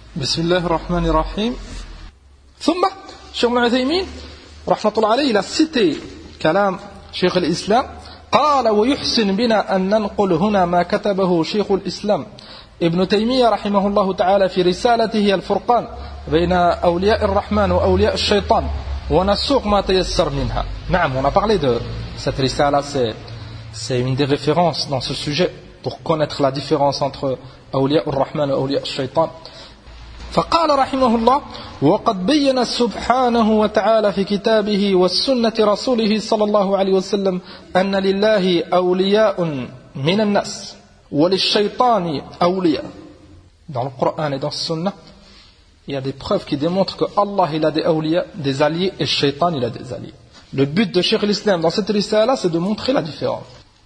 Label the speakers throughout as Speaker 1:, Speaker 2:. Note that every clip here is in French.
Speaker 1: بسم الله الرحمن الرحيم. ثم شيخ ابن عثيمين رحمة الله عليه il a cité كلام شيخ الإسلام قال ويحسن بنا أن ننقل هنا ما كتبه شيخ الإسلام ابن تيمية رحمه الله تعالى في رسالته الفرقان بين أولياء الرحمن وأولياء الشيطان ونسوق ما تيسر منها. نعم, on a parlé de cette risala, c'est une des références dans ce sujet pour connaître la différence entre أولياء الرحمن وأولياء الشيطان. فقال رحمه الله وقد بين سبحانه وتعالى في كتابه والسنة رسوله صلى الله عليه وسلم أن لله أولياء من الناس وللشيطان أولياء. Dans le Coran et dans la Sunna, il y a des preuves qui démontrent que Allah il a des awliya, des alliés, et le shaitan il a des alliés. Le but de Cheikh l'Islam dans cette risala, c'est de montrer la différence.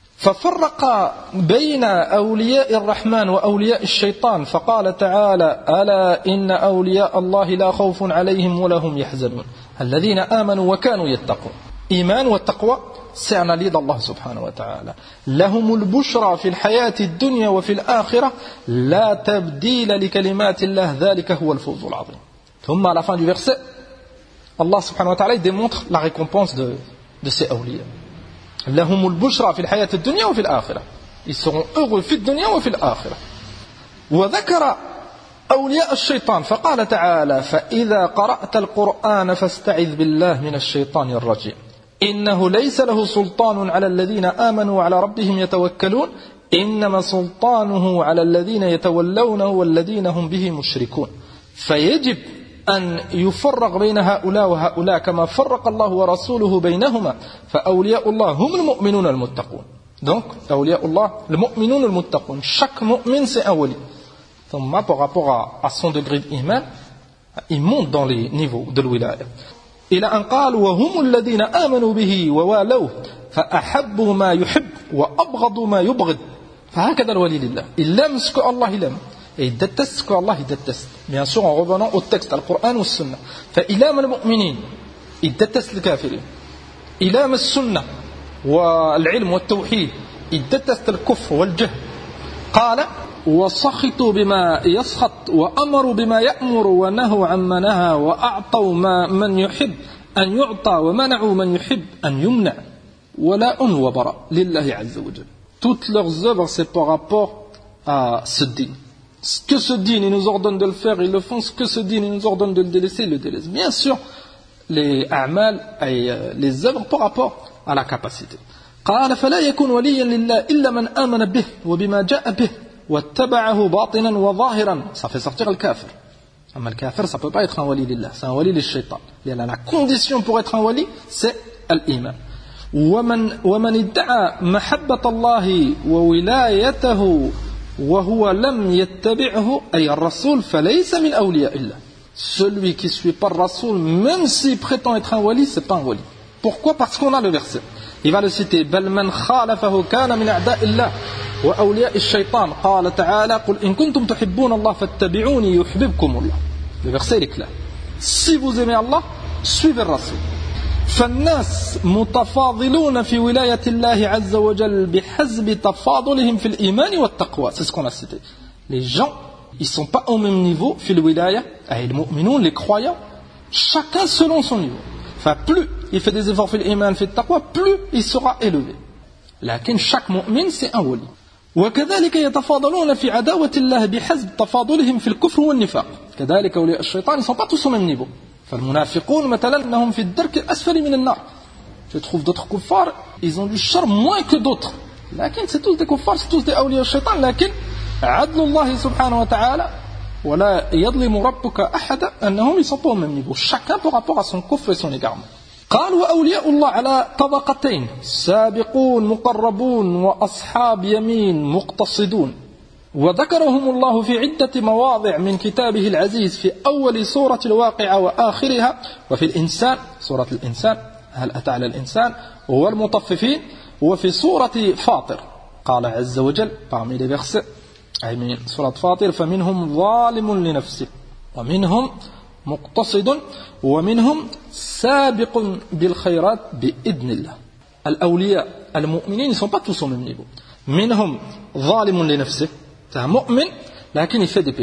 Speaker 1: ففرق بين أولياء الرحمن وأولياء الشيطان فقال تعالى ألا إن أولياء الله لا خوف عليهم ولا هم يحزنون الذين آمنوا وكانوا يتقون. إيمان والتقوى c'est un allié d'Allah subhanahu wa ta'ala. لهم البشرى في الحياة الدنيا وفي الآخرة لا تبديل لكلمات الله ذلك هو الفوز العظيم. ثم à la fin du verset Allah subhanahu wa ta'ala démontre la récompense de ces awliya. لهم البشرى في الحياة الدنيا وفي الآخرة. Ils seront heureux في الدنيا وفي الآخرة. وذكر أولياء الشيطان فقال تعالى فإذا قرأت القرآن فاستعذ بالله من الشيطان الرجيم إنه ليس له سلطان على الذين آمنوا وعلى ربهم يتوكلون إنما سلطانه على الذين يتولونه والذين هم به مشركون فيجب أن يفرق بين هؤلاء وهؤلاء كما فرق الله ورسوله بينهما فأولياء الله هم المؤمنون المتقون. Donc, أولياء الله المؤمنون المتقون. Chaque mu'min c'est un wali. ثم par rapport à son degré d'iman, il monte dans les niveaux de l'wilaya. إلى أن قال وهم الذين آمنوا به ووالوه فأحبوا ما يحب وأبغضوا ما يبغض فهكذا الولي لله. Il aime ce que Allah il aime et il déteste ce que Allah il déteste. Bien sûr en revenant au texte Al-Qur'an ou Sunna. فإل أم المؤمنين il déteste les kafirin. إل أم السنة والعلم والتوحيد il déteste الكفر والجهل. قال وسخطوا بما يسخط وأمروا بما يأمر ونهوا عما نهى وأعطوا من يحب أن يعطى ومنعوا من يحب أن يمنع ولا وبراء لله عز وجل. Toutes leurs œuvres c'est par rapport à ce din. Ce que ce din il nous ordonne de le faire ils le font, ce que ce din il nous ordonne de le délaisser ils le délaissent. Bien sûr les a'mal et les œuvres par rapport à la capacité. قال فلا يكون وليا لله إلا من آمن به وبما جاء به واتبعه باطنا وظاهرا. Ça fait sortir le kafir. Mais le kafir ça peut pas être un wali lillah, c'est un wali lishaitan. La condition pour être un wali c'est l'iman. ومن ادعى محبة الله وولايته وهو لم يتبعه أي الرسول فليس من أولياء الله. Celui qui suit pas le rasoul même s'il prétend être un wali c'est pas un wali. Pourquoi? Parce qu'on a le verset. Il va le citer بل من خالفه كان من أعداء الله وأولياء الشيطان قال تعالى قل إن كنتم تحبون الله فاتبعوني يحببكم الله. Le verset est clair. Si vous aimez Allah, suivez le Rasoul. فالناس متفاضلون في ولاية الله عز وجل بحسب تفاضلهم في الإيمان والتقوى. C'est ce qu'on a cité. Les gens, ils sont pas au même niveau في الولاية, les mu'minun, les croyants, chacun selon son niveau. Enfin, plus il fait des efforts في الإيمان في التقوى, plus il sera élevé. لكن chaque mu'min c'est un wali. وكذلك يتفاضلون في عداوة الله بحسب تفاضلهم في الكفر والنفاق. كذلك أولياء الشيطان ils sont pas tous au même niveau. فالمنافقون مثلا إنهم في الدرك الأسفل من النار. Tu trouves d'autres kuffars, ils ont du charme moins que d'autres. لكن c'est tous des kuffars, c'est tous des أولياء الشيطان. لكن عدل الله سبحانه وتعالى ولا يظلم ربك أحد أنهم ils sont pas au même niveau. Chacun par rapport à son kufr et son égarement. قال وأولياء الله على طبقتين سابقون مقربون وأصحاب يمين مقتصدون. وذكرهم الله في عدة مواضع من كتابه العزيز في أول سورة الواقعة وآخرها وفي الإنسان سورة الإنسان هل أتى على الإنسان والمطففين وفي سورة فاطر قال عز وجل parmi les versets أي من سورة فاطر فمنهم ظالم لنفسه ومنهم مقتصد ومنهم سابق بالخيرات بإذن الله. الأولياء المؤمنين ne sont pas tous au même niveau. منهم ظالم لنفسه, c'est un mu'min, لكن il fait des péchés.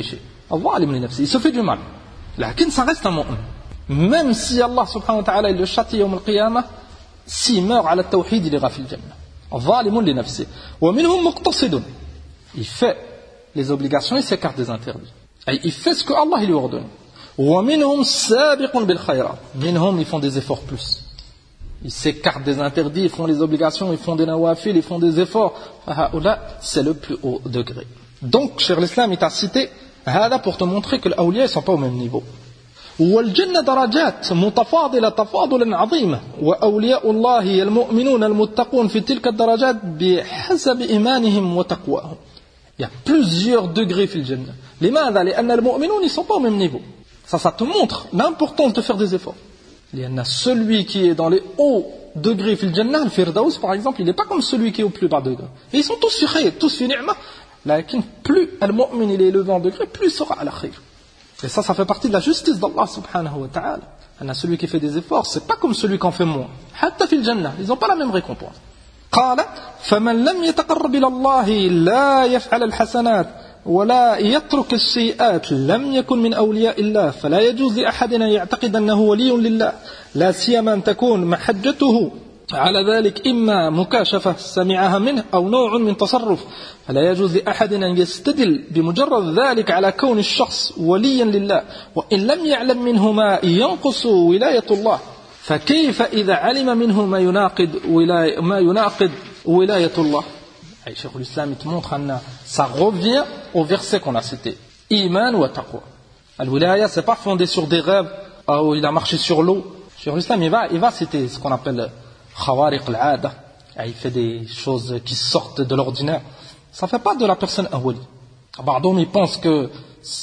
Speaker 1: Il se fait du mal. Lakin ça reste un mu'min. Même si Allah subhanahu wa ta'ala il le châtie yawm al-qiyamah, s'il meurt à la tawhid, il ira fil jannah. Zalimun li nafsi. Wa minhum muqtasidun. Il fait les obligations, il s'écarte des interdits. Et il fait ce que Allah lui ordonne. Wa minhum sabiqun bil khayrat. Minhum, ils font des efforts plus. Ils s'écartent des interdits, ils font les obligations, ils font des nawafil, ils font des efforts. C'est le plus haut degré. Donc, Cheikh l'Islam, il t'a cité هذا pour te montrer que les awliya ne sont pas au même niveau. والجنة درجات متفاضلة تفاضلا عظيما وأولياء الله المؤمنون المتقون في تلك الدرجات بحسب إيمانهم وتقواهم. Il y a plusieurs degrés في الجنة. لماذا؟ لأن المؤمنون ne sont pas au même niveau. Ça te montre l'importance de faire des efforts. لأن celui qui est dans les hauts degrés في الجنة, le Firdaus par exemple, il n'est pas comme celui qui est au plus bas degré. Et ils sont tous في خير, tous في نعمة. لكن plus المؤمن il est élevé en degré, plus il sera à la khayr. Et ça fait partie de la justice d'Allah subhanahu wa ta'ala. Celui qui fait des efforts, c'est pas comme celui qui en fait moins. حتى في الجنة, ils n'ont pas la même récompense. قال فمن لم يتقرب إلى الله لا يفعل الحسنات ولا يترك السيئات لم يكن من أولياء الله فلا يجوز لأحد أن يعتقد أنه ولي لله لا سيما أن تكون محجته على ذلك إما مكاشفة سمعها منه أو نوع من تصرف فلا يجوز لأحد أن يستدل بمجرد ذلك على كون الشخص وليا لله وإن لم يعلم منه ما ينقص ولاية الله فكيف إذا علم منه ما يناقض ولاية الله. Cheikh l'Islam te montre que ça revient au verset qu'on a cité, Iman wa taqwa. Al-wilaya, c'est pas fondé sur des rêves où il a marché sur l'eau. Cheikh l'Islam il va citer ce qu'on appelle khawariq al-'ada. Il fait des choses qui sortent de l'ordinaire. Ça fait pas de la personne un wali. Pardon, il pense que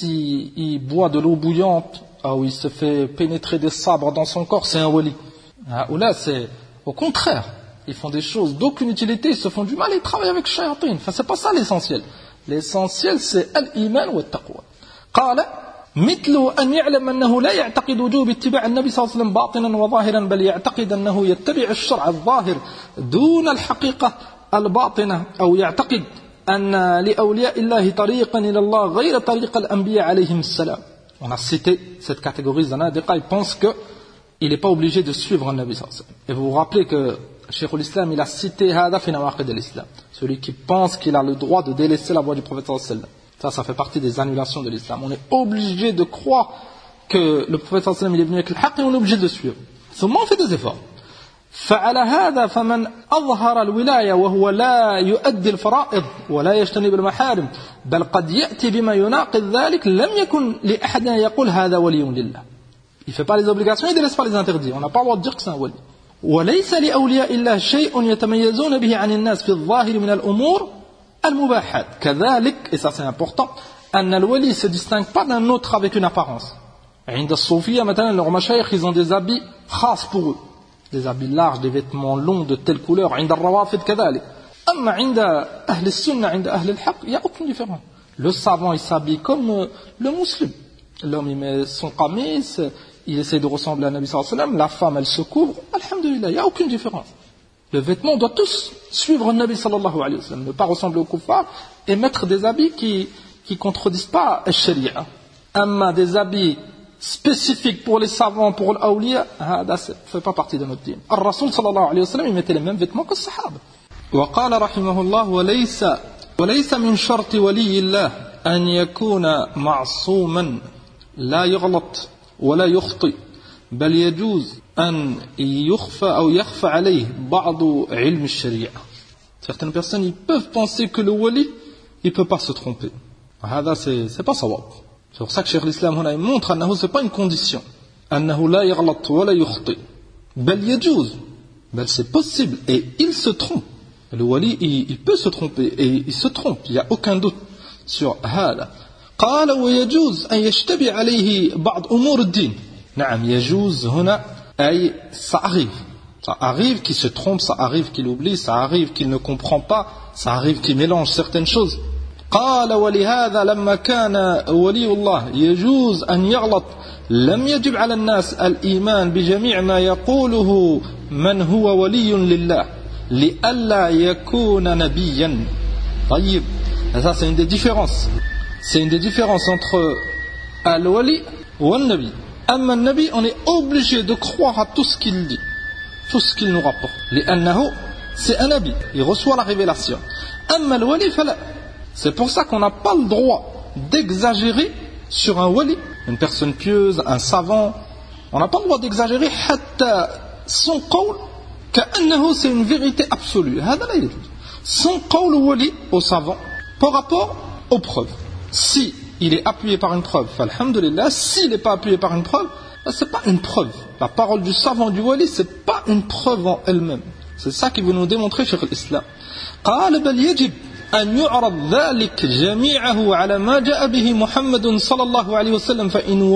Speaker 1: s'il boit de l'eau bouillante ou il se fait pénétrer des sabres dans son corps, c'est un wali. Ou là, c'est au contraire. Ils font des choses d'aucune utilité, ils se font du mal et ils travaillent avec shayatin. Enfin, c'est pas ça l'essentiel. L'essentiel, c'est al-iman wa taqwa. قال مثل أن يعلم أنه لا يعتقد وجوب اتباع النبي صلى الله عليه وسلم باطنا وظاهرا بل يعتقد أنه يتبع الشرع الظاهر دون الحقيقة الباطنة أو يعتقد أن لأولياء الله طريقا إلى الله غير طريق الأنبياء عليهم السلام. On a cité cette catégorie de zanadiqa, ils pensent qu'il n'est pas obligé de suivre un Nabi sallallahu alayhi wa sallam. Et vous vous rappelez que Cheikh l'Islam, il a cité hada fi nawaqid al-Islam, celui qui pense qu'il a le droit de délaisser la voie du prophète sallallahu alayhi wa sallam. Ça fait partie des annulations de l'islam. On est obligé de croire que le prophète sallallahu alayhi wa sallam il est venu avec le haqq et on est obligé de le suivre. Seulement on fait des efforts. فعلى هذا فمن أظهر الولاية وهو لا يؤدي الفرائض ولا يجتنب المحارم بل قد يأتي بما يناقض ذلك لم يكن لأحد أن يقول هذا ولي لله. Il ne fait pas les obligations, il ne délaisse pas les interdits. On n'a pas le droit de dire que c'est un wali. وليس لأولياء الله شيء يتميزون به عن الناس في الظاهر من الأمور المباحات كذلك, et ça c'est important, أن الولي ne se distingue pas d'un autre avec une apparence. عند الصوفية مثلا leurs mashayikh ils ont des habits khas pour eux, des habits larges, des vêtements longs de telle couleur. عند الروافض كذلك. أما عند أهل السنة عند أهل الحق il n'y a aucune différence. Le savant il s'habille comme le musulman. L'homme il met son qamis, il essaie de ressembler à Nabi sallallahu alayhi wa sallam, la femme elle se couvre, alhamdulillah, il n'y a aucune différence. Le vêtement doit tous suivre Nabi sallallahu alayhi wa sallam, ne pas ressembler au kuffar et mettre des habits qui contredisent pas la sharia. Amma des habits spécifiques pour les savants, pour l'awliya, ça ne fait pas partie de notre dîme. Al-Rasul sallallahu alayhi wa sallam, il mettait les mêmes vêtements que les sahaba. وقال رحمه الله وليس من شرط ولي الله أن يكون معصوما لا يغلط ولا يخطئ بل يجوز أن يخفى أو يخفى عليه بعض علم الشريعة. Certaines personnes ils peuvent penser que le wali il peut pas se tromper. هذا c'est pas صواب. C'est pour ça que Cheikh l'Islam هنا montre أنه c'est pas une condition. أنه لا يغلط ولا يخطئ بل يجوز, بل c'est possible et il se trompe. Le wali il peut se tromper et il se trompe, il n'y a aucun doute sur هذا. قال ويجوز أن يشتبه عليه بعض أمور الدين. نعم يجوز هنا أي ça arrive qu'il se trompe, ça arrive qu'il oublie, ça arrive qu'il ne comprend pas, ça arrive qu'il mélange certaines choses. قال ولهذا لما كان ولي الله يجوز أن يغلط لم يجب على الناس الإيمان بجميع ما يقوله من هو ولي لله لئلا يكون نبيا. طيب, ça c'est une des différences. C'est une des différences entre Al-Wali ou Al-Nabi. Amma Al-Nabi, on est obligé de croire à tout ce qu'il dit, tout ce qu'il nous rapporte. Li'annahu, c'est un Nabi, il reçoit la révélation. Amma Al-Wali, fala. C'est pour ça qu'on n'a pas le droit d'exagérer sur un Wali, une personne pieuse, un savant. On n'a pas le droit d'exagérer, hatta son qawl, ka'annahu, c'est une vérité absolue. Son qawl au Wali, au savant, par rapport aux preuves. Si il est appuyé par une preuve, alhamdulillah. S'il n'est pas appuyé par une preuve, c'est pas une preuve. La parole du savant du wali, c'est pas une preuve en elle-même. C'est ça qu'il veut nous démontrer Cheikh l'Islam. قال بل يجب أن يعرض ذلك جميعه على ما جاء به محمد صلى الله عليه وسلم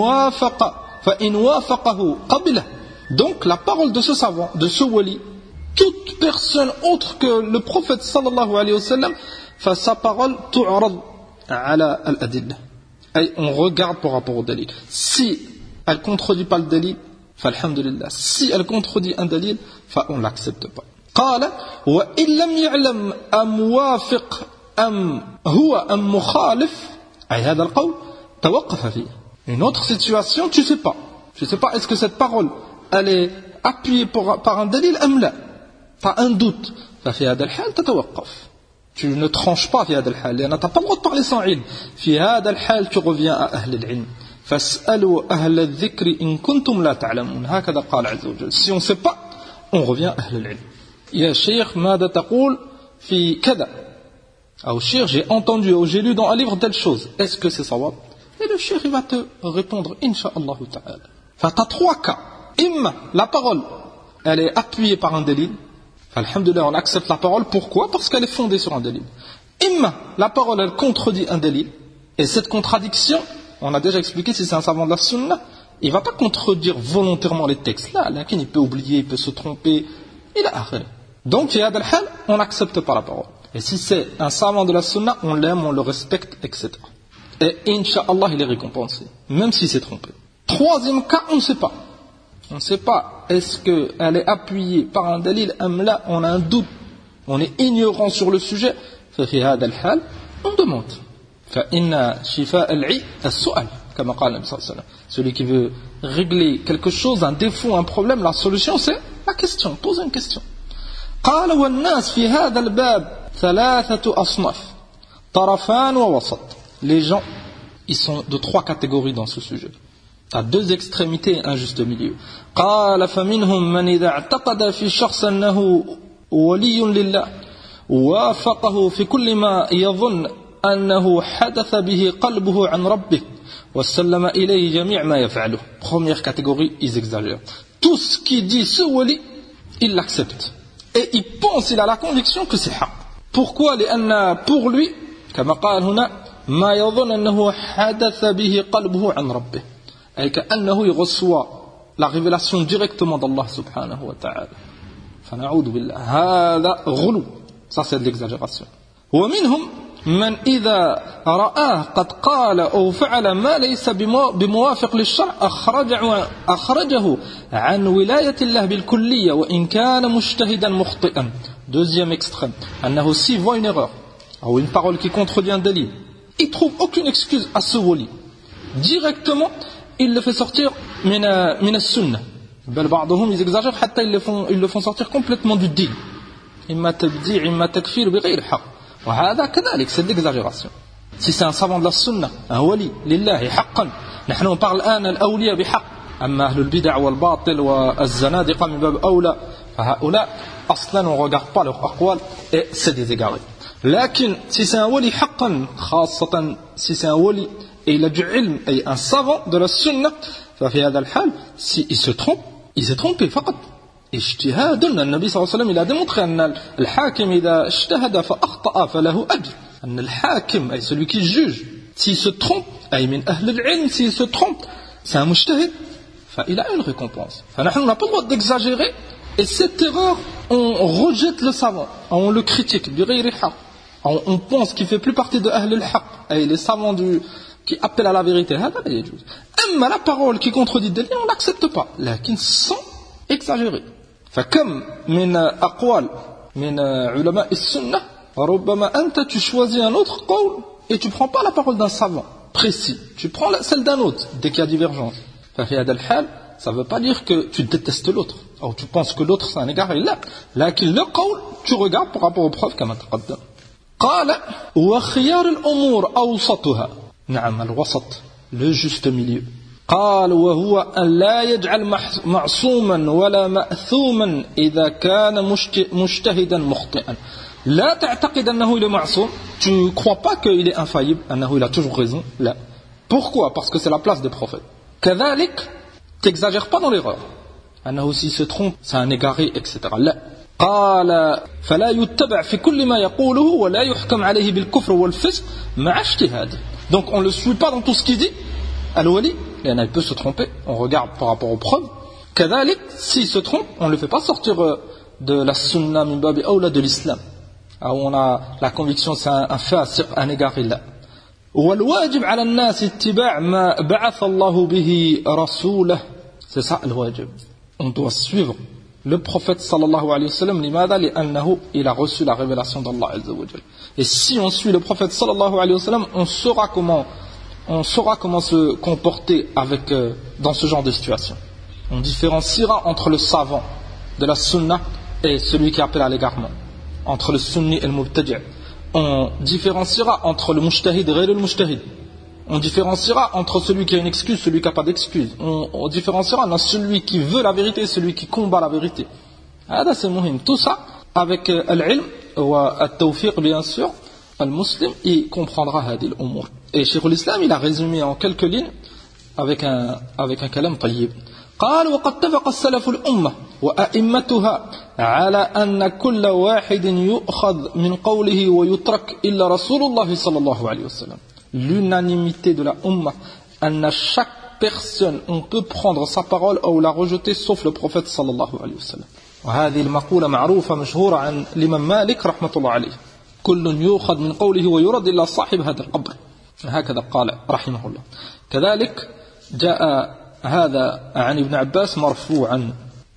Speaker 1: فإن وافقه قبله. Donc la parole de ce savant, de ce wali, toute personne autre que le prophète sallallahu alayhi wa sallam, sa parole tu'rad ala al-adillah. Et on regarde par rapport au dalil. Si elle ne contredit pas le dalil, falhamdulillah. Si elle contredit un dalil, on ne l'accepte pas. قال وإن لم يعلم أم وافق أم هو أم مخالف أي هذا القول توقف فيه. Une autre situation, tu sais pas. Tu sais pas est-ce que cette parole elle est appuyée par un dalil أم لا. T'as un doute. ففي هذا الحال تتوقف. Tu ne tranches pas في هذا الحال لأن t'as pas le droit de parler sans علم. في هذا الحال tu reviens à أهل العلم. فاسألوا أهل الذكر إن كنتم لا تعلمون. هكذا قال عز وجل. Si on sait pas, on revient à أهل العلم. يا شيخ ماذا تقول في كذا أو شيخ j'ai entendu ou j'ai lu dans un livre telle chose, est-ce que c'est صواب? Et le cheikh il va te répondre Inch'Allah ta'ala. Enfin t'as trois cas. Imma la parole elle est appuyée par un dalil, alhamdulillah on accepte la parole, pourquoi? Parce qu'elle est fondée sur un dalil. Imma la parole elle contredit un dalil, et cette contradiction on a déjà expliqué, si c'est un savant de la sunna il ne va pas contredire volontairement les textes là, il peut oublier, il peut se tromper, il a arrêté. Donc, on n'accepte pas la parole. Et si c'est un savant de la sunna, on l'aime, on le respecte, etc. Et Inch'Allah, il est récompensé, même s'il s'est trompé. Troisième cas, on ne sait pas. On ne sait pas, est-ce qu'elle est appuyée par un dalil, là, on a un doute, on est ignorant sur le sujet. On demande. Celui qui veut régler quelque chose, un défaut, un problème, la solution c'est la question, pose une question. قال والناس في هذا الباب ثلاثة أصناف طرفان ووسط. Les gens, ils sont de trois catégories dans ce sujet. À deux extrémités et un juste milieu. قال فمنهم من إذا اعتقد في شخص أنه ولي لله وافقه في كل ما يظن أنه حدث به قلبه عن ربه وسلم إليه جميع ما يفعله. Première catégorie, ils exagèrent. Tout ce qui dit ce wali, il l'accepte. Et il pense, il a la conviction que c'est haq. Pourquoi? لأن pour lui, كما قال هنا ما يظن أنه حدث به قلبه عن ربه. أي كأنه يرçoit la révélation directement d'Allah subhanahu wa ta'ala. فنعوذ بالله. هذا غلو. Ça c'est de l'exagération. ومنهم من إذا رآه قد قال أو فعل ما ليس بموافق للشرع أخرجه عن ولاية الله بالكلية وإن كان مجتهدا مخطئا. Deuxième extrême, أنه s'il voit une erreur ou une parole qui contredit un dalil, il trouve aucune excuse à ce wali. Directement, il le fait sortir من السنة. بل بعضهم ils exagèrent حتى ils le font sortir complètement du din. إما تبديع إما تكفير بغير حق. وهذا كذلك c'est de l'exagération. Si c'est un savant de la sunna, un wali لله حقا, نحن parle الآن الأولياء بحق, أما أهل البدع والباطل والزنادقة من باب أولى, فهؤلاء أصلا on ne regarde pas leur aqwal et c'est des égarés. لكن si c'est un wali حقا, خاصة si c'est un wali et il a du ilm et un savant de la sunna, ففي هذا الحال si il se trompe, il s'est trompé فقط. اجتهاد. النبي صلى الله عليه وسلم il a démontré أن الحاكم إذا اجتهد فأخطأ فله أجر. أن الحاكم أي celui qui juge s'il se trompe أي من أهل العلم s'il se trompe c'est un mujtahid فإل a une récompense. فنحن on n'a pas le droit d'exagérer et cette erreur on rejette le savant, on le critique بغير حق, on pense qu'il fait plus partie de أهل الحق أي les savants qui appellent à la vérité. هذا لا يجوز. أما la parole qui contredit le dalil on l'accepte pas, لكن sans exagérer. فكم من أقوال من علماء السنة ربما أنت tu choisis un autre قول et tu prends pas la parole d'un savant précis, tu prends celle d'un autre, dès qu'il y a divergence. Ça ne veut pas dire que tu détestes l'autre, ou tu penses que l'autre c'est un égaré. Là, le qawl, tu regardes par rapport aux preuves comme تقدم. قال وخيار الأمور أوسطها. نعم الوسط, le juste milieu. قال وهو أن لا يجعل معصوما ولا مأثوما إذا كان مجتهدا مخطئا. لا تعتقد أنه il est معصوم. Tu ne crois pas qu'il est infaillible, أنه il a toujours raison. Là. Pourquoi? Parce que c'est la place des prophètes. كذلك t'exagères pas dans l'erreur. أنه s'il se trompe, c'est un égaré, etc. لا. قال فلا يتبع في كل ما يقوله ولا يحكم عليه بالكفر والفسق مع اجتهاده. Donc on ne le suit pas dans tout ce qu'il dit. Al-Wali, il peut se tromper, on regarde par rapport aux preuves. كذلك, s'il se trompe, on ne le fait pas sortir de la sunna min babi awla de l'islam. Où on a la conviction c'est un fasiq, un égaré là. والواجب على الناس اتباع ما بعث الله به رسوله. C'est ça le wajib. On doit suivre le prophète sallallahu alayhi wa sallam. لماذا؟ لأنه il a reçu la révélation d'Allah azza wa jalla. Et si on suit le prophète sallallahu alayhi wa sallam, on saura comment se comporter dans ce genre de situation. On différenciera entre le savant de la sunna et celui qui appelle à l'égarement, entre le sunni et le mubtadi'. On différenciera entre le mujtahid et le mujtahid. On différenciera entre celui qui a une excuse et celui qui n'a pas d'excuse. On différenciera entre celui qui veut la vérité et celui qui combat la vérité. C'est muhim. Tout ça avec l'ilm ou al-tawfiq bien sûr, al-muslim, il comprendra hadi al-umur. Et Cheikh l'Islam, il a résumé en quelques lignes avec un kalam tayyib. قال وقد اتفق السلف الأمة وأئمتها على أن كل واحد يؤخذ من قوله ويترك إلا رسول الله صلى الله عليه وسلم. L'unanimité de la Ummah, à chaque personne, on peut prendre sa parole ou la rejeter sauf le prophète صلى الله عليه وسلم. وهذه المقولة معروفة مشهورة عن الإمام مالك رحمة الله عليه. كل يؤخذ من قوله ويرد إلا صاحب هذا القبر. هكذا قال رحمه الله. كذلك جاء هذا عن ابن عباس مرفوعا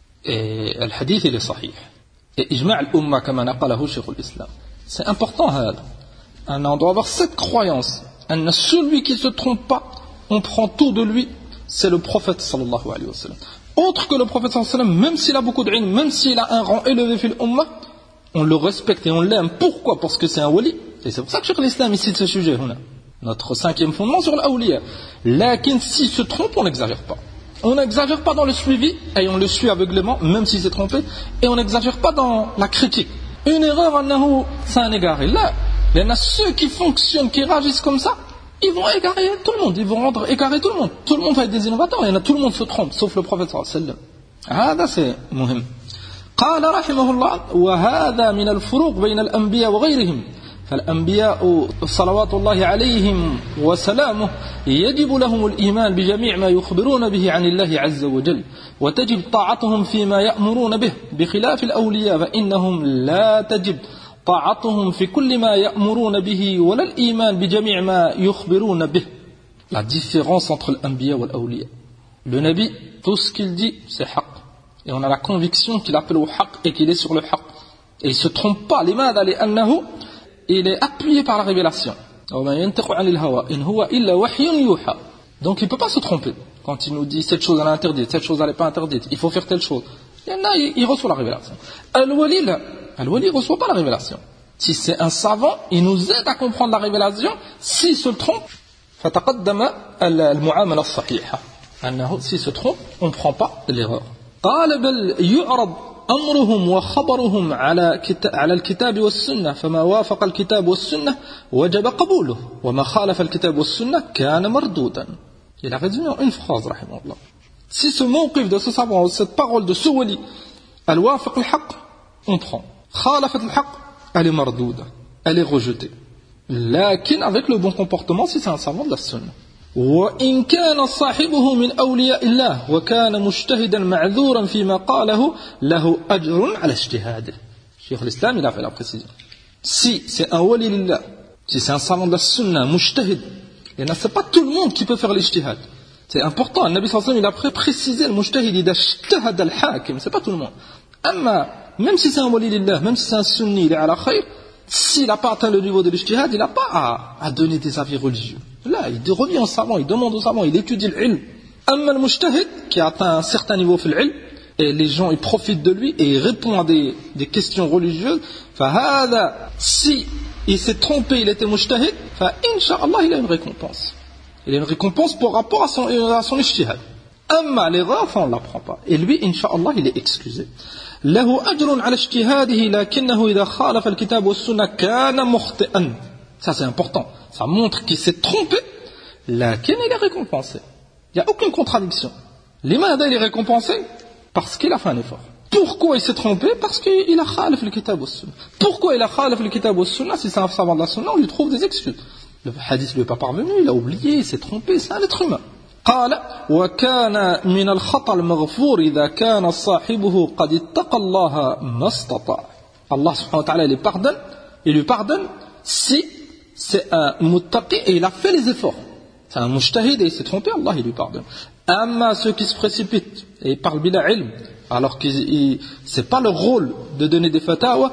Speaker 1: الحديث اللي صحيح إجماع الأمة كما نقله شيخ الإسلام. C'est important هذا. On doit avoir cette croyance. Celui qui ne se trompe pas, on prend tout de lui, c'est le prophète sallallahu alayhi wa sallam. Autre que le prophète sallallahu alayhi wa sallam, même s'il a beaucoup d'ilm, même s'il a un rang élevé fil ummah, on le respecte et on l'aime. Pourquoi? Parce que c'est un wali. Et c'est pour ça que Cheikh l'Islam ici de ce sujet. Notre cinquième fondement sur l'awliya. Lakin s'il se trompe, on n'exagère pas. On n'exagère pas dans le suivi, et on le suit aveuglément, même s'il s'est trompé, et on n'exagère pas dans la critique. Une erreur, c'est un égaré. Là, il y en a ceux qui fonctionnent, qui réagissent comme ça, ils vont égarer tout le monde, ils vont rendre égarer tout le monde. Tout le monde va être des innovateurs, il y en a tout le monde se trompe, sauf le prophète sallallahu alayhi wa sallam. هذا c'est مهم. قال رحمه الله وهذا من الفروق بين الأنبياء وغيرهم. فالأنبياء صلوات الله عليهم وسلامه يجب لهم الإيمان بجميع ما يخبرون به عن الله عز وجل وتجب طاعتهم فيما يأمرون به بخلاف الأولياء فإنهم لا تجب طاعتهم في كل ما يأمرون به ولا الإيمان بجميع ما يخبرون به. La différence entre l'anbiya et l'awliya. Le Nabi, tout ce qu'il dit, c'est haqq. Et on a la conviction qu'il appelle au haqq et qu'il est sur le haqq. Et il ne se trompe pas. لماذا؟ لأنه il est appuyé par la révélation. Donc il ne peut pas se tromper. Quand il nous dit cette chose elle est interdite, cette chose elle n'est pas interdite, il faut faire telle chose. Il reçoit la révélation. Al-Wali ne reçoit pas la révélation. Si c'est un savant, il nous aide à comprendre la révélation. S'il se trompe, s'il se trompe, on ne prend pas l'erreur. أمرهم وخبرهم على الكتاب والسنة فما وافق الكتاب والسنة وجب قبوله وما خالف الكتاب والسنة كان مردودا. Il a résumé en une phrase رحمه الله. Si ce mawqif de ce savant, cette parole de ce wali, elle وافق الحق, on prend. خالفت الحق, elle est mardouda, elle est rejetée. لكن avec le bon comportement si c'est un savant de la sunna. وإن كان صاحبه من أولياء الله وكان مجتهدا معذورا فيما قاله له أجر على اجتهاده. Cheikh l'Islam, il a fait la précision. Si c'est un wali lillah, si c'est un savant de la sunna, mujtahid, c'est pas tout le monde qui peut faire l'ijtihad. C'est important. Le Nabi sallallahu alayhi wa sallam, il a précisé le mujtahid, il a ijtahad al-hakim, c'est pas tout le monde. Amma, même si c'est un wali lillah, même si c'est un sunni, il est à la khayr, s'il n'a pas atteint le niveau de l'ijtihad, il n'a pas à donner des avis religieux. Là, il revient au savant, il demande au savant, il étudie l'ilm. Amma al-mujtahid, qui a atteint un certain niveau fil ilm, et les gens ils profitent de lui et il répond à des questions religieuses, si il s'est trompé, il était mujtahid, incha'Allah, il a une récompense. Il a une récompense par rapport à son ijtihad. Amma l'erreur, on ne l'apprend pas. Et lui, incha'Allah, il est excusé. له أجر على اجتهاده لكنه إذا خالف الكتاب والسنة كان مخطئا. Ça c'est important. Ça montre qu'il s'est trompé, lakin il est récompensé. Il n'y a aucune contradiction. L'imada il est récompensé parce qu'il a fait un effort. Pourquoi il s'est trompé? Parce qu'il a khalif le kitab ou sunna. Pourquoi il a khalif le kitab ou sunna? Si c'est un savant de la sunna, on lui trouve des excuses. Le hadith ne lui est pas parvenu, il a oublié, il s'est trompé, c'est un être humain. قال وكان من الخطأ المغفور إذا كان صاحبه قد اتقى الله ما استطاع. Allah subhanahu wa ta'ala il lui pardonne si c'est un muttaqi et il a fait les efforts. C'est un mujtahid et il s'est trompé, Allah il lui pardonne. Amma ceux qui se précipitent et ils parlent bila ilm alors que c'est pas leur rôle de donner des fatawa,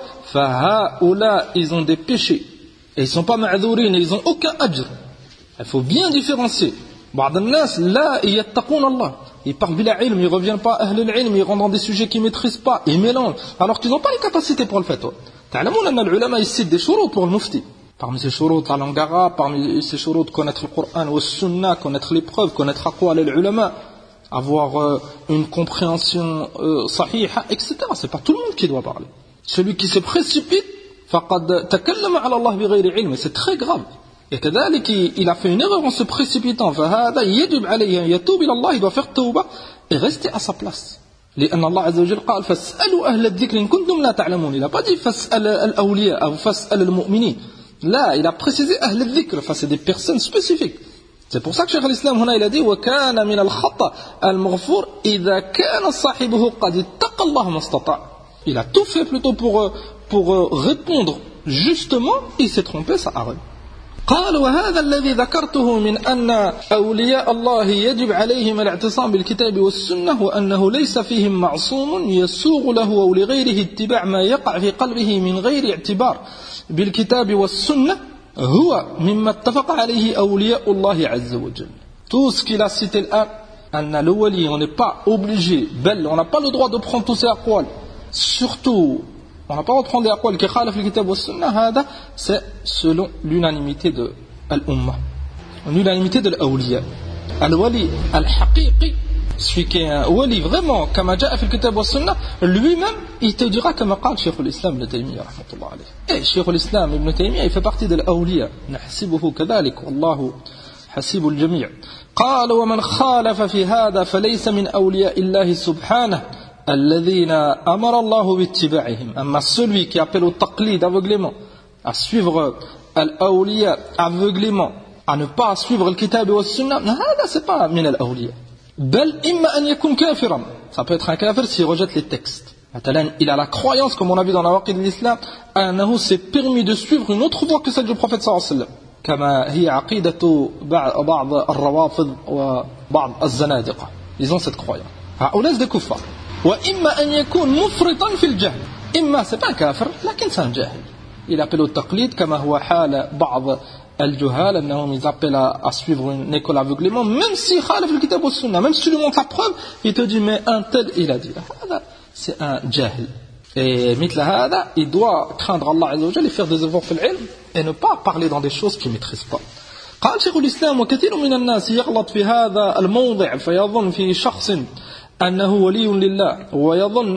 Speaker 1: fahaoula ils ont des péchés et ils sont pas ma'dhourin et ils ont aucun ajr. Il faut bien différencier. بعض الناس لا يتقون الله. Ils parlent bila ilm, ils reviennent pas à ahl al-ilm, ils rentrent dans des sujets qu'ils maîtrisent pas, ils mélangent alors qu'ils n'ont pas les capacités pour le fatwa. تعلمون أن العلماء يسيد des شروط pour le mufti. Parmi ces شروط la langue arabe, parmi ces شروط connaître le Coran ou le sunna, connaître les preuves, connaître aqwal al-ulama, avoir une compréhension sahiha, etc. C'est pas tout le monde qui doit parler. Celui qui se précipite فقد تكلم على الله بغير علم, c'est très grave. Et كذلك il a fait une erreur en se précipitant, فهذا يجب عليه أن يتوب إلى الله, il doit faire tawbah et rester à sa place. لأن الله عز وجل قال فاسألوا أهل الذكر إن كنتم لا تعلمون. Il n'a pas dit فاسأل الأولياء أو فاسأل المؤمنين. Là, il a précisé أهل الذكر, enfin c'est des personnes spécifiques. C'est pour ça que Cheikh al-Islam هنا il a dit وكان من الخطأ المغفور إذا كان صاحبه قد اتقى الله ما استطاع. Il a tout fait plutôt pour répondre justement, il s'est trompé, ça arrête. قال وهذا الذي ذكرته من أن أولياء الله يجب عليهم الاعتصام بالكتاب والسنة وأنه ليس فيهم معصوم يسوغ له أو لغيره اتباع ما يقع في قلبه من غير اعتبار بالكتاب والسنة هو مما اتفق عليه أولياء الله عز وجل. Tout ce qu'il a cité là, أن الولي, on n'est pas obligé, on n'a pas le droit de prendre tous ces aqwal, surtout on n'a pas reprendre les aqwal qui khalaf le kitab wa sunnah, c'est selon l'unanimité de l'umma, l'unanimité de l'awliya. Al-wali al-haqiqi, celui qui est un wali vraiment, comme jaa fi al-kitab wa sunnah, lui-même, il te dira comme قال Cheikh al-Islam Ibn Taymiyyah rahmatullah alayh. Et Cheikh al-Islam Ibn Taymiyyah, il fait partie de l'awliya. نحسبه كذلك والله حسيب الجميع. قال ومن خالف في هذا فليس من أولياء الله سبحانه الذين أمر الله باتباعهم. أما celui qui appelle au taqlid aveuglément, à suivre al-awliya aveuglément, à ne pas suivre le kitab et le sunna, هذا c'est pas من الأولياء. بل إما أن يكون كافرا. Ça peut être un kafir s'il rejette les textes. Maintenant, il a la croyance, comme on a vu dans la waqid de l'islam, أنه c'est permis de suivre une autre voie que celle du prophète صلى الله عليه وسلم. كما هي عقيدة بعض الروافض وبعض الزنادقة. Ils ont cette croyance. هؤلاء des kuffar. وإما أن يكون مفرطا في الجهل. إما c'est pas un kafir, لكن c'est un jahil. Il appelle au taqlid كما هو حال بعض الجهال أنهم ils appellent à suivre une école aveuglément, même si خالف الكتاب والسنة, même si tu lui montres la preuve, il te dit mais un tel il a dit. C'est un jahil. Et مثل هذا, il doit craindre Allah عز وجل et faire des efforts في العلم et ne pas parler dans des choses qu'il ne maîtrise pas. قال شيخ الإسلام وكثير من الناس يغلط في هذا الموضع فيظن في شخص أنه ولي لله ويظن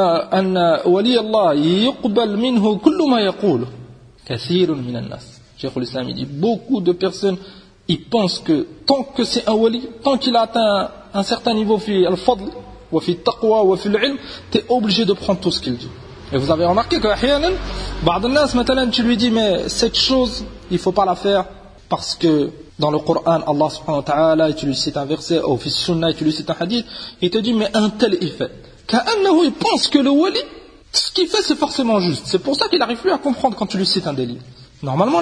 Speaker 1: أن ولي الله يقبل منه كل ما يقوله. كثير من الناس. Cheikh al-Islam il dit beaucoup de personnes ils pensent que tant que c'est un wali, tant qu'il a atteint un certain niveau في الفضل وفي التقوى وفي العلم, tu es obligé de prendre tout ce qu'il dit. Et vous avez remarqué qu'ahyana بعض الناس مثلا tu lui dis mais cette chose il faut pas la faire parce que dans le Coran, Allah subhanahu wa ta'ala, tu lui cites un verset, ou fi sunnah, tu lui cites un hadith, il te dit, mais un tel il fait. Ka'annahu, il pense que le wali, ce qu'il fait, c'est forcément juste. C'est pour ça qu'il n'arrive plus à comprendre quand tu lui cites un délit. Normalement,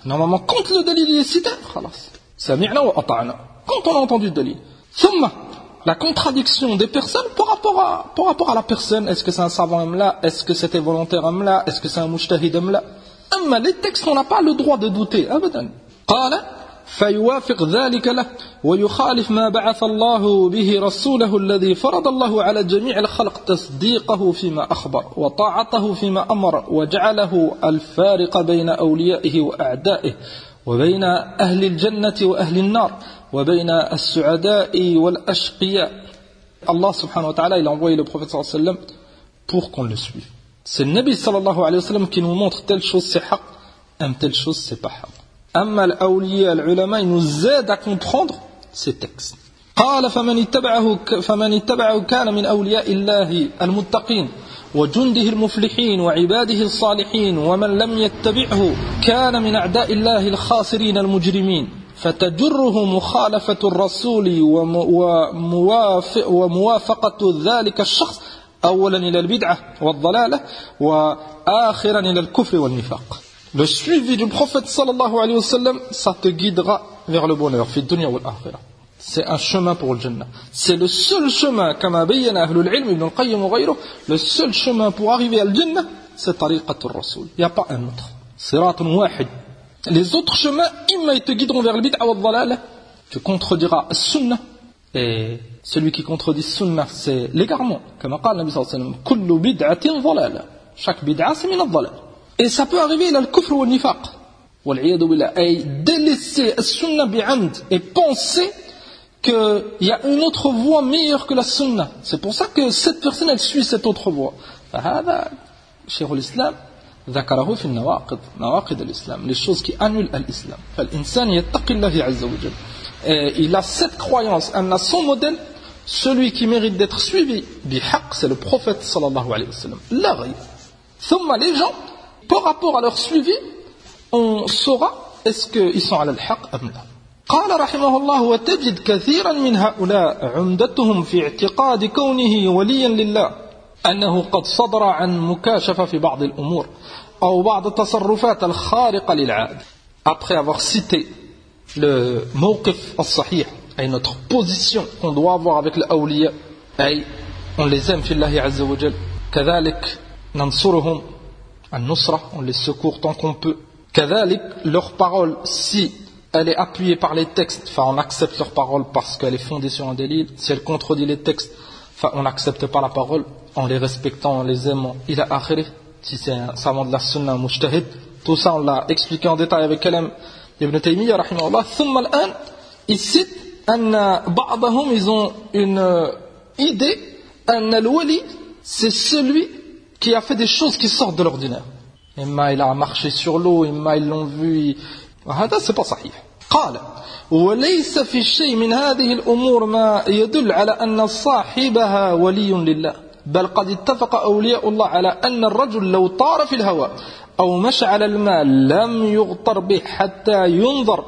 Speaker 1: quand le délit est cité, sami'na wa ata'na. Quand on a entendu le délit. Thumma, la contradiction des personnes par rapport à la personne. Est-ce que c'est un savant là? Est-ce que c'était volontaire là? Est-ce que c'est un mujtahid là? أما les textes on n'a pas le droit de douter أبدا. قال فيوافق ذلك له ويخالف ما بعث الله به رسوله الذي فرض الله على جميع الخلق تصديقه فيما أخبر وطاعته فيما أمر وجعله الفارق بين أوليائه وأعدائه وبين أهل الجنة وأهل النار وبين السعداء والأشقياء. Allah subhanahu wa ta'ala, il a envoyé le prophète sallallahu alayhi wa sallam pour qu'on le suive. C'est le Nabi sallallahu alayhi wa sallam qui nous montre telle chose c'est haq, telle chose c'est pas haq. أما الأولياء العلماء ils nous aident à comprendre ces textes. قال فمن اتبعه كان من أولياء الله المتقين وجنده المفلحين وعباده الصالحين ومن لم يتبعه كان من أعداء الله الخاسرين المجرمين فتجره مخالفة الرسول وموافقة ذلك الشخص أولا إلى البدعة والضلالة وآخرا إلى الكفر والنفاق. Le suivi du prophète sallallahu alayhi wa sallam, ça te guidera vers le bonheur, fi dunya wal akhirah. C'est un chemin pour le Jannah. C'est le seul chemin, kama bayyana ahlul ilm, Ibn al-Qayyim wa ghayruh, le seul chemin pour arriver à al Jannah, c'est tariqatul Rasul. Il n'y a pas un autre. Siratun wahid. Les autres chemins, imma ils te guideront vers le bid'a wa dhalala. Tu contrediras sunnah. Et celui qui contredit sunnah, c'est l'égarement. Comme qala Nabi sallallahu alayhi wa sallam, kullu bid'atin dhalala. Chaque bid'a, c'est min al-dhalal. Et ça peut arriver à al-kufr ou al-nifaq. Wal-'iyadu billah. Et délaisser al-sunnah bi'amd et penser qu'il y a une autre voie meilleure que la sunnah. C'est pour ça que cette personne, elle suit cette autre voie. فهذا شيخ الإسلام ذكره في النواقض نواقض الإسلام les choses qui annulent l'islam. فالإنسان يتقي الله عز وجل. Il a cette croyance, elle a son modèle, celui qui mérite d'être suivi bihaq, c'est le prophète sallallahu alayhi wa sallam. La ghayr. ثم les gens, par rapport à leur suivi, on saura est-ce qu'ils sont على الحق أم لا. قال رحمه الله وتجد كثيرا من هؤلاء عمدتهم في اعتقاد كونه وليا لله أنه قد صدر عن مكاشفة في بعض الأمور أو بعض التصرفات الخارقة للعادة. Après avoir cité le موقف الصحيح أي notre position qu'on doit avoir avec l'awliya أي on les aime في الله عز وجل كذلك ننصرهم النصرة on les secourt tant qu'on peut كذلك leur parole si elle est appuyée par les textes, enfin on accepte leur parole parce qu'elle est fondée sur un délil. Si elle contredit les textes, enfin on n'accepte pas la parole en les respectant, en les aimant. Il a akhiri, si c'est un savant de la sunna, un mujtahid. Tout ça on l'a expliqué en détail avec Kalam Ibn Taymiyyah rahimahullah. ثم الآن il cite أن بعضهم ils ont une idée أن الولي c'est celui qui a fait des choses qui sortent de l'ordinaire. Imma il a marché sur l'eau, imma ils l'ont vu. هذا c'est pas صحيح. قال وليس في شيء من هذه الأمور ما يدل على أن صاحبها ولي لله بل قد اتفق أولياء الله على أن الرجل لو طار في الهواء أو مشى على الماء لم يغتر به حتى ينظر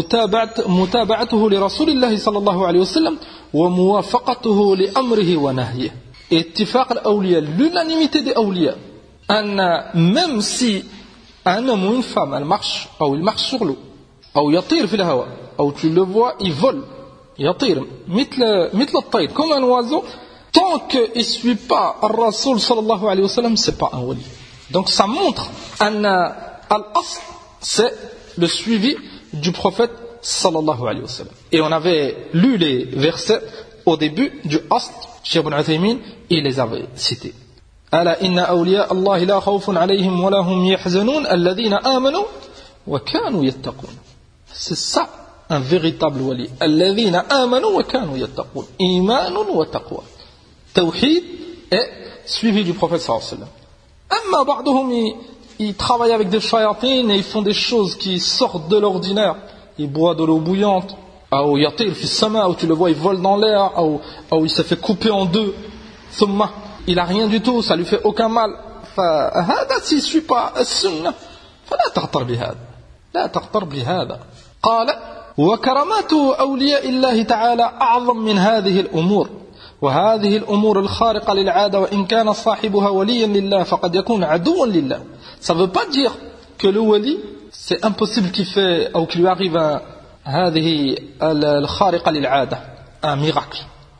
Speaker 1: متابعته لرسول الله صلى الله عليه وسلم وموافقته لأمره ونهيه. اتفاق الأولياء, l'unanimité des أولياء أن même si un homme ou une femme elle marche ou il marche sur l'eau ou يطير في الهواء ou tu le vois il vole يطير مثل الطير comme un oiseau tant qu'il ne suit pas le Rasoul sallallahu alayhi wa sallam c'est pas un wali. Donc ça montre أن الأصل c'est le suivi du prophète sallallahu alayhi wa sallam. Et on avait lu les versets au début du asl. Cheikh Ibn Uthaymin il les avait cités. ألا إن أولياء الله لا خوف عليهم ولا هم يحزنون الذين آمنوا وكانوا يتقون. C'est ça un véritable wali. الذين آمنوا وكانوا يتقون. إيمان وتقوى. توحيد et suivi du prophète صلى الله عليه وسلم. أما بعضهم ils travaillent avec des shayatines et ils font des choses qui sortent de l'ordinaire. Ils boivent de l'eau bouillante. أو يطير في السماء, où tu le vois il vole dans l'air, ou il s'est fait couper en deux. ثم il n'a rien du tout, ça lui fait aucun mal. فهذا s'il ne suit pas السنة فلا تغتر بهذا لا تغتر بهذا. قال وكرامات أولياء الله تعالى أعظم من هذه الأمور وهذه الأمور الخارقة للعادة وإن كان صاحبها وليا لله فقد يكون عدوا لله. Ça ne veut pas dire que le wali c'est impossible qu'il fait ou qu'il lui arrive هذه الخارقة للعادة un miracle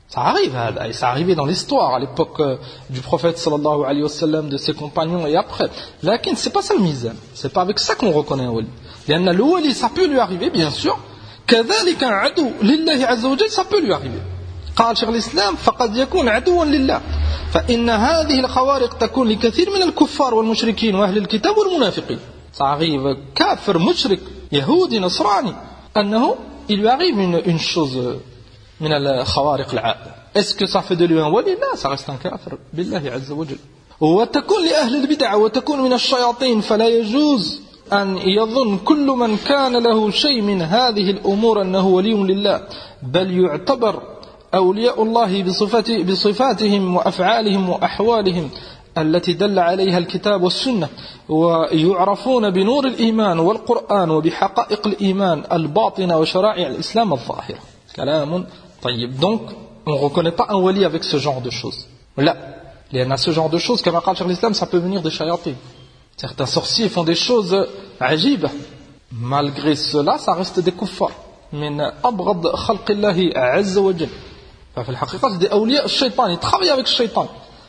Speaker 1: Ça arrive, et ça arrivait dans l'histoire, à l'époque du prophète sallallahu alayhi wa sallam, de ses compagnons et après. Lakin, c'est pas ça le mizan. C'est pas avec ça qu'on reconnaît un wali. Le wali, ça peut lui arriver, bien sûr. كذلك عدو لله عز وجل, ça peut lui arriver. قال شيخ الإسلام فقد يكون عدوا لله فإن هذه الخوارق تكون لكثير من الكفار والمشركين وأهل الكتاب والمنافقين. Ça arrive, kafir, mushrik, yahudi, nasrani, أنه il lui arrive une chose من الخوارق العادة. Est-ce que ça fait de lui un wali? لا, ça reste un kafir بالله عز وجل. وتكون لأهل البدع وتكون من الشياطين فلا يجوز أن يظن كل من كان له شيء من هذه الأمور أنه ولي لله بل يعتبر أولياء الله بصفاتهم وأفعالهم وأحوالهم التي دل عليها الكتاب والسنة ويعرفون بنور الإيمان والقرآن وبحقائق الإيمان الباطنة وشرائع الإسلام الظاهرة. كلام طيب. Donc on ne reconnaît pas un wali avec ce genre de choses. Là, il y en a ce genre de choses, comme قال شيخ الإسلام, ça peut venir des shayatin. Certains sorciers font des choses ajib. Malgré cela, ça reste des kuffar. من أبغض خلق الله عز وجل. في الحقيقة c'est des awliya الشيطان. Ils travaillent avec le shaitan.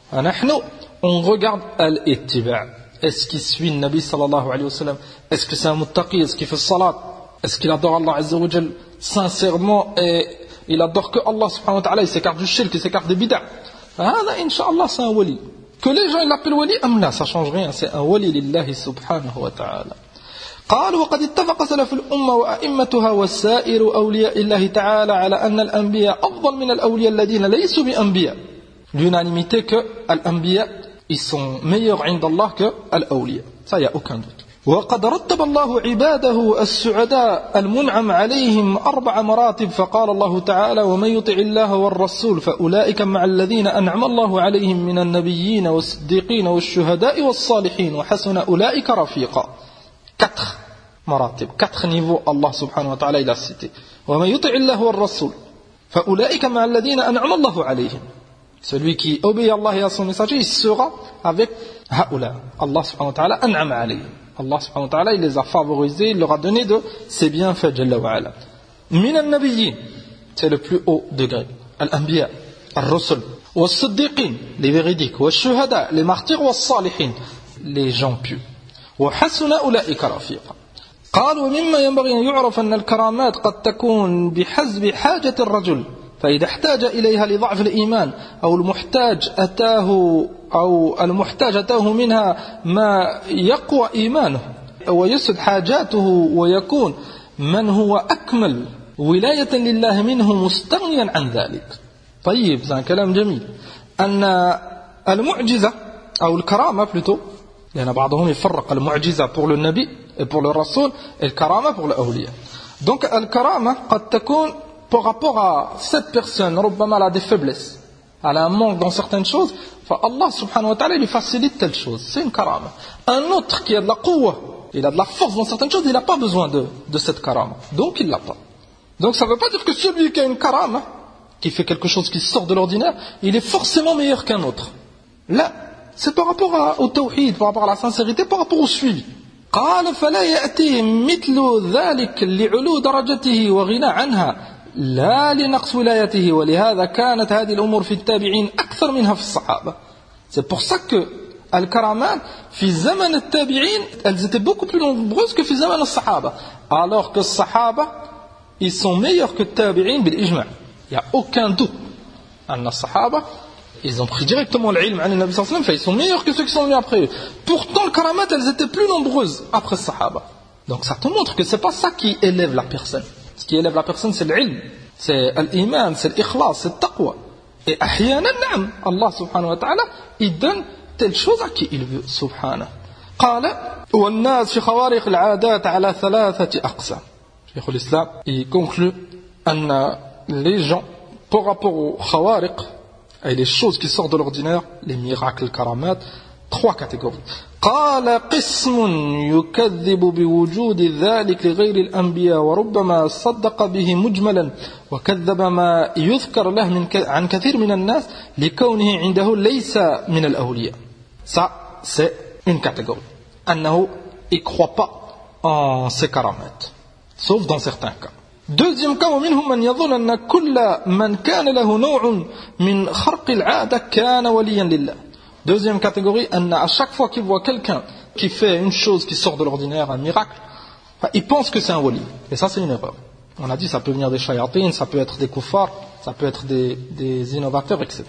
Speaker 1: On regarde al-ittiba'. Est-ce qu'il suit le Nabi sallallahu alayhi wa sallam? Est-ce que c'est un muttaqi? Est-ce qu'il fait salat? Est-ce qu'il adore Allah azza wa jal sincèrement et il adore que Allah subhanahu wa ta'ala? Il s'écarte du shirk, il s'écarte des bid'a. هذا Inch'Allah c'est un wali. Que les gens l'appellent wali, là, ça change rien, c'est un wali lillahi subhanahu wa ta'ala. قال وقد اتفق سلف الأمة وأئمتها والسائر أولياء الله تعالى على أن الأنبياء أفضل من الأولياء الذين ليسوا بأنبياء. L'unanimité que الأنبياء ils sont meilleurs عند الله que الأولياء. Ça y a aucun doute. وقد رتب الله عباده السعداء المنعم عليهم 4 مراتب فقال الله تعالى ومن يطع الله والرسول فأولئك مع الذين أنعم الله عليهم من النبيين والصديقين والشهداء والصالحين وحسن أولئك رفيقا. 4 مراتب, 4 niveaux Allah subhanahu wa ta'ala il a cité. ومن يطع الله والرسول فأولئك مع الذين أنعم الله عليهم. Celui qui obéit à Allah et à son messager, il sera avec هؤلاء. Allah subhanahu wa ta'ala أنعم عليهم. Allah subhanahu wa ta'ala, il les a favorisés, il leur a donné de ses bienfaits, Jalla wa ala. Min al-nabiyyin, c'est le plus haut degré. Al-anbiya, al-rusul, wal-siddiqin, les véridiques, wal-shuhada, les martyrs, wal-salihin, les gens pieux. Wa hasuna ulaika rafiqa. قال ومما ينبغي أن يعرف أن الكرامات قد تكون بحسب حاجة الرجل فإذا احتاج إليها لضعف الإيمان أو المحتاج أتاه منها ما يقوى إيمانه ويسد حاجاته ويكون من هو أكمل ولاية لله منه مستغنيا عن ذلك. طيب, c'est un كلام جميل. أن المعجزة أو الكرامة plutôt, لأن بعضهم يفرق المعجزة pour le Nabi et pour le Rasoul et le karama pour l'awliya. Donc الكرامة قد تكون par rapport à cette personne, ربما elle a des faiblesses, elle a un manque dans certaines choses, Allah subhanahu wa ta'ala lui facilite telle chose, c'est une karama. Un autre qui a de la quwwa, il a de la force dans certaines choses, il n'a pas besoin de cette karama, donc il ne l'a pas. Donc ça ne veut pas dire que celui qui a une karama, qui fait quelque chose qui sort de l'ordinaire, il est forcément meilleur qu'un autre. Là, c'est par rapport au tawhid, par rapport à la sincérité, par rapport au suivi. قال فلا يأتي مثل ذلك لعلو درجته وغنى عنها لا لنقص ولايته ولهذا كانت هذه الأمور في التابعين أكثر منها في الصحابة. C'est pour ça que الكرامات في زمن التابعين elles étaient beaucoup plus nombreuses que في زمن الصحابة, alors que les صحابة ils sont meilleurs que التابعين بالإجماع. Il n'y a aucun doute. أن الصحابة ils ont pris directement l'ilm عن النبي صلى الله عليه وسلم, ils sont meilleurs que ceux qui sont venus après eux. Pourtant les karamat elles étaient plus nombreuses après les sahaba. Donc ça te montre que c'est pas ça qui élève la personne. Ce qui élève la personne, c'est l'ilm, c'est l'iman, c'est l'ikhlas, c'est le taqwa. Et ahyana, naam, Allah subhanahu wa ta'ala, il donne telle chose à qui il veut, subhanahu. قال والناس في خوارق العادات على 3 أقسام. Cheikh al-Islam, il conclut أن les gens, par rapport aux khawariq, et les choses qui sortent de l'ordinaire, les miracles, les karamat, 3 catégories. قال قسم يكذب بوجود ذلك لغير الأنبياء وربما صدق به مجملا وكذب ما يذكر له عن كثير من الناس لكونه عنده ليس من الأولياء. Ça, c'est une catégorie. أنه ne croit pas en ces karamats, sauf dans certains cas. Deuxième cas, ومنهم من يظن أن كل من كان له نوع من خرق العادة كان وليا لله. Deuxième catégorie, à chaque fois qu'il voit quelqu'un qui fait une chose qui sort de l'ordinaire, un miracle, il pense que c'est un wali. Et ça, c'est une erreur. On a dit, ça peut venir des shayatines, ça peut être des kuffars, ça peut être des innovateurs, etc.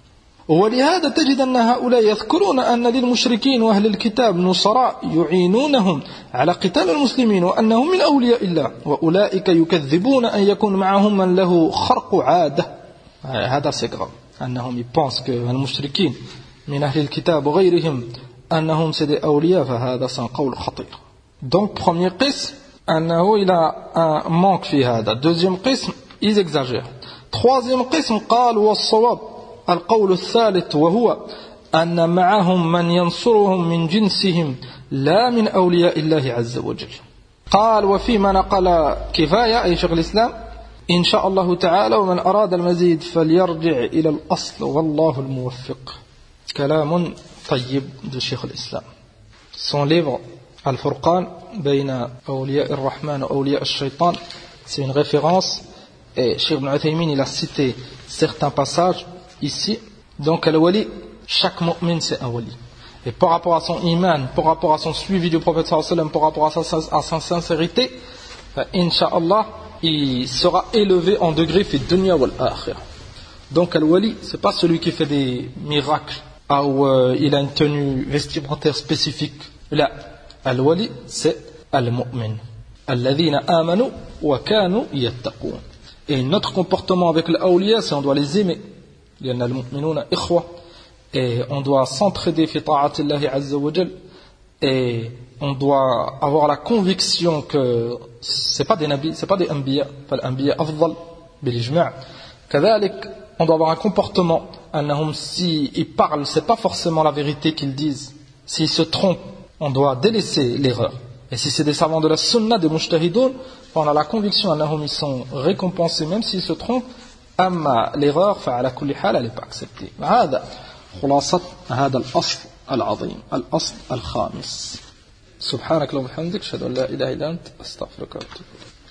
Speaker 1: ولهذا تجد أن هؤلاء يذكرون أن للمشركين وأهل الكتاب نصراء يعينونهم على قتال المسلمين وأنهم من أولياء الله وأولئك يكذبون أن يكون معهم من له خرق عادة. هذا c'est grave. أنهم يبensent que المشركين من أهل الكتاب وغيرهم أنهم c'est des أولياء فهذا c'est un قول خطير. Donc premier قسم أنه il a un manque في هذا. Deuxième قسم ils exagèrent. Troisième قسم قال والصواب القول الثالث وهو أن معهم من ينصرهم من جنسهم لا من أولياء الله عز وجل. قال وفيما نقل كفاية أي شيخ الإسلام إن شاء الله تعالى ومن أراد المزيد فليرجع إلى الأصل والله الموفق. كلام طيب de شيخ الإسلام. Son livre Al-Furqan بين أولياء الرحمن وأولياء الشيطان, c'est une référence et Cheikh Ibn Uthaymin il a cité certains passages ici. Donc al-wali, chaque mu'min c'est un wali. Et par rapport à son iman, par rapport à son suivi du prophète sallallahu alayhi wa sallam, par rapport à sa sincérité, incha'Allah, il sera élevé en degré fi dunya wal akhirah. Donc al-wali, c'est pas celui qui fait des miracles ou il a une tenue vestimentaire spécifique. Là, al-wali, c'est al-mu'min. Alladhina amanu wa kanu yattaqun. Et notre comportement avec l'awliya, c'est on doit les aimer. لأن المؤمنون إخوة et on doit s'entraider في طاعة الله عز وجل et on doit avoir la conviction que c'est pas des nabis, c'est pas des anbiya, فالأنبياء أفضل بالإجماع. كذلك on doit avoir un comportement أنهم s'ils parlent c'est pas forcément la vérité qu'ils disent, s'ils se trompent on doit délaisser l'erreur. Et si c'est des savants de la sunna, des mujtahidoun, on a la conviction أنهم ils sont récompensés même s'ils se trompent. أما l'erreur فعلى كل حال elle n'est pas acceptée. هذا خلاصة هذا الأصل العظيم الأصل الخامس. سبحانك اللهم وبحمدك أشهد أن لا إله إلا أنت أستغفرك وأتوب إليك.